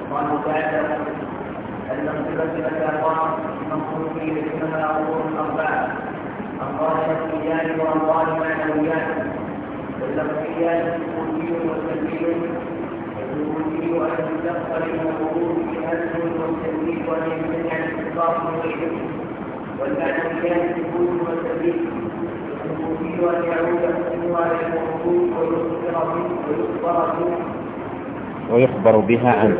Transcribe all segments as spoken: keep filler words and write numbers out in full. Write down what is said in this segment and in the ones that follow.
قالوا تعالى أن الصفة الأخلاق المقصود به اسمها أمور أربعة: أمران نفسيان وأمران معنويان. والنفسيان الثبوتي والسلبي. الثبوتي أن يدخل الموجود بأنه والسلبي وأن يمتنع الاتصاف بغيره. والمعنويان الثبوت والسلبي. الثبوتي أن يعود الحكم على الموجود ويخبر به ويخبر بها عنه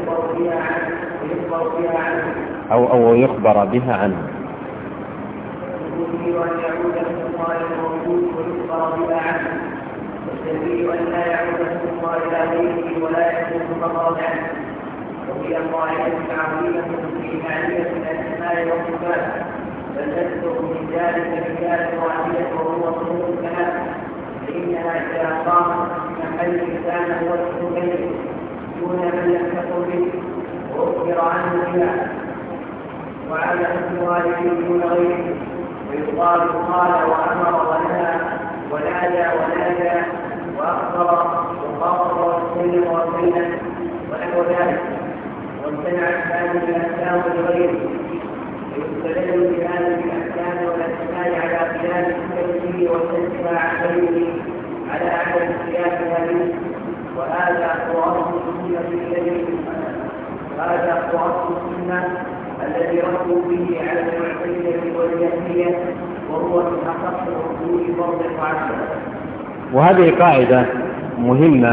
أو أو يخبر بها عنه. الثبوتي أن يعود الحكم على الموجود ويخبر بها عنه. والسلبي أن لا يعود الحكم إلى غيره ولا يكون خبرا عنه. وهي قاعدة عظيمة في معرفة الأسماء والصفات، بل تذكر من ذلك مثال واحدة وهو صفة الكلام، فإنها إذا قامت محل كان هو اسم غيره دون من لم تقل به وأخبر عنه بها، وعلى اسم والده دون غيره، ويقال قال وأمر ونهى ونادى ونادى وأخبر وخاطب وسلم وسلم ونحو ذلك. وامتنعت هذه الأحكام لغيره، ويستدل بهذه الأحكام والأسماء على خلاف التنزيه والتنزيه عن غيره على عدم خلافها منه. وهذا هو أصل السنة الذي هذا هو أصل السنة الذي ردوا به على المعتزلة والجهمية، وهو من أخص الأصول فرض وعشرة. وهذه قاعدة مهمة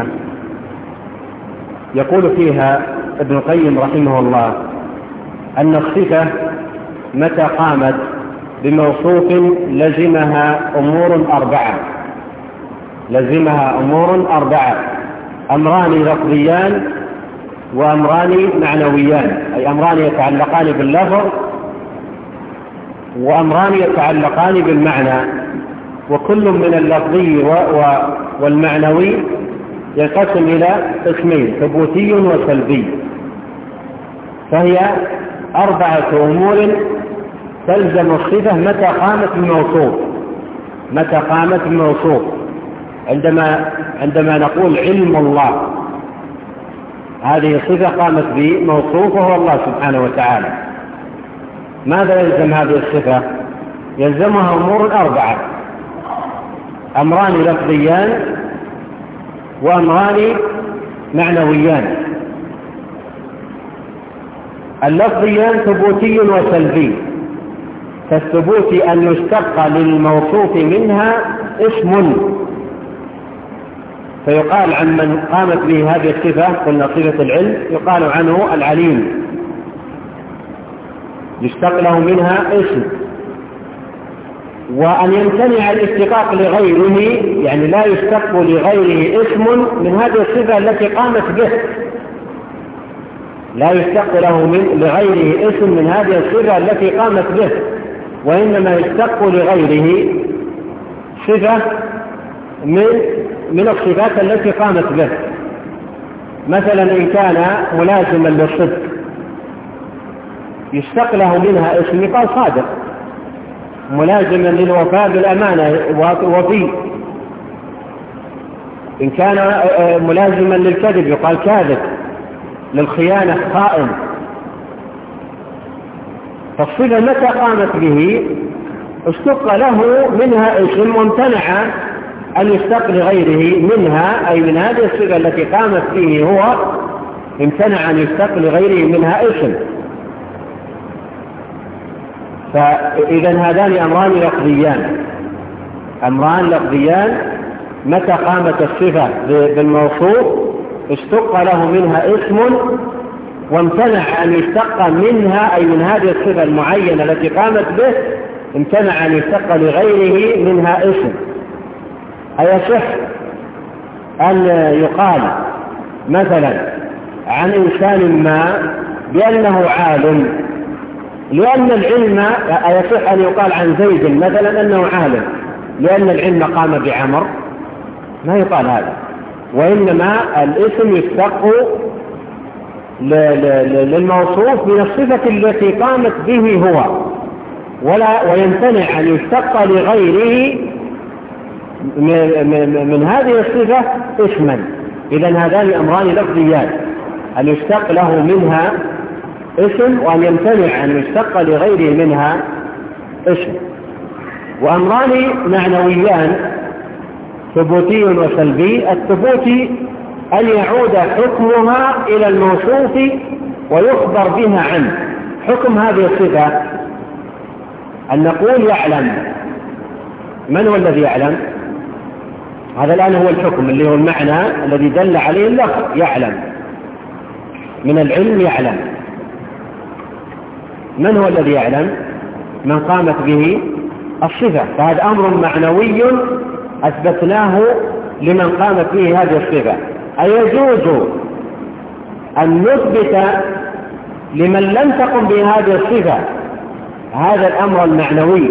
يقول فيها ابن القيم رحمه الله أن الصفة متى قامت بموصوف لزمها أمور أربعة لزمها أمور أربعة أمران لفظيان وأمران معنويان، أي أمران يتعلقان باللفظ وأمران يتعلقان بالمعنى. وكل من اللفظي والمعنوي ينقسم إلى قسمين: ثبوتي وسلبي. فهي أربعة أمور تلزم الصفة متى قامت بموصوف متى قامت بموصوف عندما عندما نقول علم الله، هذه صفة قامت بموصوف وهو الله سبحانه وتعالى. ماذا يلزم هذه الصفة؟ يلزمها أمور أربعة: أمران لفظيان وأمران معنويان. اللفظيان ثبوتي وسلبي. فالثبوت أن يشتق للموصوف منها اسم، فيقال عن من قامت به هذه الصفة، قلنا صفة العلم، يقال عنه العليم، يشتق له منها اسم. وأن يمتنع الاشتقاق لغيره، يعني لا يشتق لغيره اسم من هذه الصفة التي قامت به، لا يشتق له من لغيره اسم من هذه الصفة التي قامت به، وإنما يشتق لغيره صفة من من الصفات التي قامت به. مثلا إن كان ملازما للصدق يشتق له منها اسم، يقال صادق. ملازما للوفاء بالأمانة وفي. إن كان ملازما للكذب يقال كاذب، للخيانة خائن. فالصفة متى قامت به اشتق له منها اسم، وامتنع أن يشتق لغيره منها، أي من هذه الصفة التي قامت به هو امتنع أن يشتق لغيره منها اسم. فإذا هذان أمران لفظيان أمران لفظيان متى قامت الصفة بالموصوف اشتق له منها اسم، وامتنع أن يشتق منها، أي من هذه الصفة المعينة التي قامت به، امتنع أن يشتق لغيره منها اسم. أيصح أن يقال مثلا عن إنسان ما بأنه عالم لأن العلم، أيصح أن يقال عن زيد مثلا أنه عالم لأن العلم قام بعمر؟ ما يقال هذا، وإنما الاسم يشتق للموصوف من الصفة التي قامت به هو، ولا ويمتنع أن يشتق لغيره من هذه الصفة اسما. إذن هذان أمران لفظيان: أن يشتق له منها اسم، وأن يمتنع أن يشتق لغيره منها اسم. وأمران معنويان ثبوتي وسلبي. الثبوتي أن يعود حكمها إلى الموصوف ويخبر بها عنه. حكم هذه الصفة أن نقول يعلم. من هو الذي يعلم؟ هذا الآن هو الحكم اللي هو المعنى الذي دل عليه اللفظ يعلم، من العلم يعلم. من هو الذي يعلم؟ من قامت به الصفة. فهذا أمر معنوي أثبتناه لمن قامت به هذه الصفة. أيجوز أن نثبت لمن لم تقم بهذه الصفة هذا الأمر المعنوي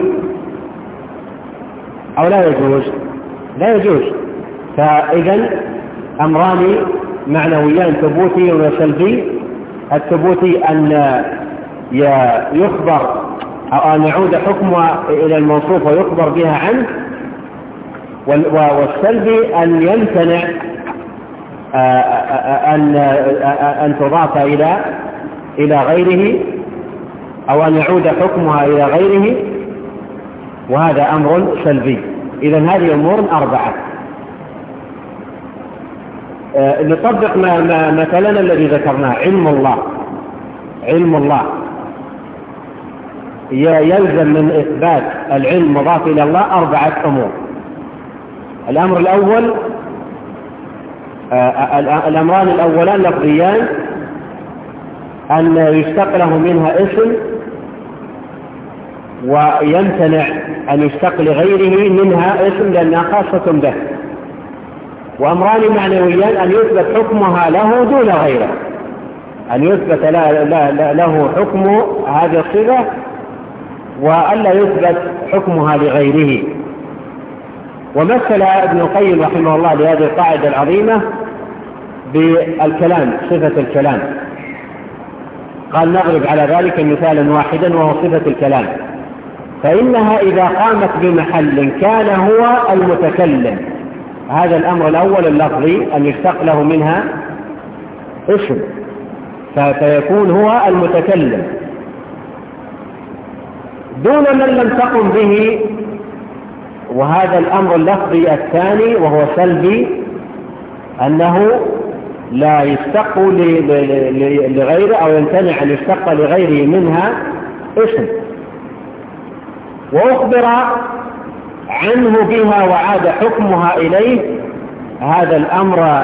أو لا يجوز؟ لا يجوز. فإذن أمران معنويان ثبوتي وسلبي. الثبوتي أن يخبر أو أن يعود حكمها إلى الموصوف ويخبر بها عنه، والسلبي أن يمتنع أن أن تضاف إلى إلى غيره أو أن يعود حكمها إلى غيره، وهذا أمر سلبي. إذن هذه أمور أربعة. نطبق ما ما مثلا الذي ذكرناه، علم الله. علم الله يلزم من إثبات العلم مضاف إلى الله أربعة أمور. الأمر الأول، الأمران الأولان لفظيان، أن يشتق له منها اسم ويمتنع أن يشتق لغيره منها اسم لأنها خاصة به. وأمران معنويان، أن يثبت حكمها له دون غيره، أن يثبت لا لا له حكم هذه الصفة وألا يثبت حكمها لغيره. ومثل ابن القيم رحمه الله لهذه القاعدة العظيمة بالكلام، صفة الكلام. قال نضرب على ذلك مثالا واحدا وهو صفة الكلام، فإنها إذا قامت بمحل كان هو المتكلم. هذا الأمر الأول اللفظي، أن يشتق له منها اسم فيكون هو المتكلم دون من لم تقم به. وهذا الأمر اللفظي الثاني وهو سلبي، أنه لا يشتق لغيره أو يمتنع أن يشتق لغيره منها اسم، وأخبر عنه بها وعاد حكمها إليه. هذا الأمر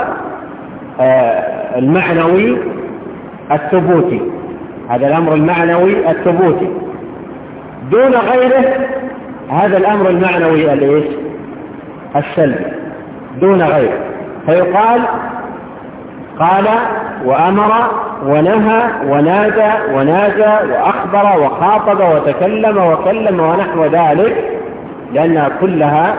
المعنوي الثبوتي، هذا الأمر المعنوي الثبوتي دون غيره. هذا الأمر المعنوي الإيش؟ السلبي دون غيره. فيقال قال وأمر ونهى ونادى وناجى وأخبر وخاطب وتكلم وكلم ونحو ذلك، لأنها كلها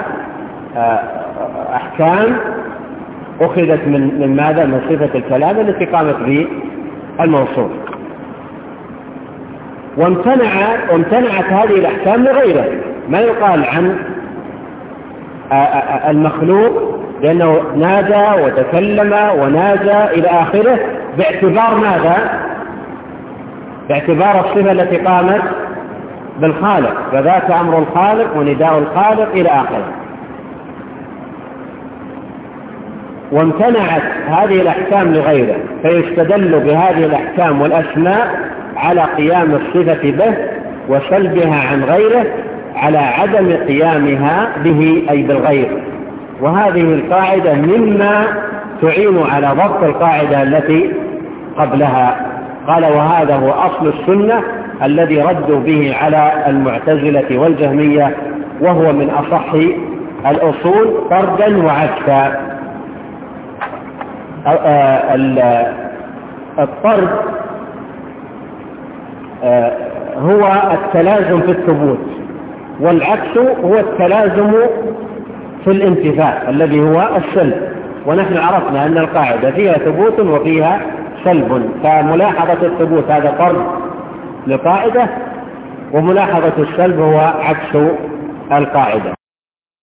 أحكام أخذت من من ماذا؟ من صفة الكلام التي قامت به الموصوف. وامتنع وامتنعت هذه الأحكام لغيره. ما يقال عن المخلوق لأنه نادى وتكلم وناجى إلى آخره باعتبار ماذا؟ باعتبار الصفة التي قامت بالخالق، فذاك أمر الخالق ونداء الخالق إلى آخره. وامتنعت هذه الأحكام لغيره، فيستدل بهذه الأحكام والأسماء على قيام الصفة به وسلبها عن غيره على عدم قيامها به أي بالغير. وهذه القاعدة مما تعين على ضبط القاعدة التي قبلها. قال وهذا هو أصل السنة الذي ردوا به على المعتزلة والجهمية، وهو من أصح الأصول فردا وعكسا. الطرد هو التلازم في الثبوت، والعكس هو التلازم في الانتفاء الذي هو السلب. ونحن عرفنا أن القاعدة فيها ثبوت وفيها سلب، فملاحظة الثبوت هذا طرد لقاعدة، وملاحظة السلب هو عكس القاعدة.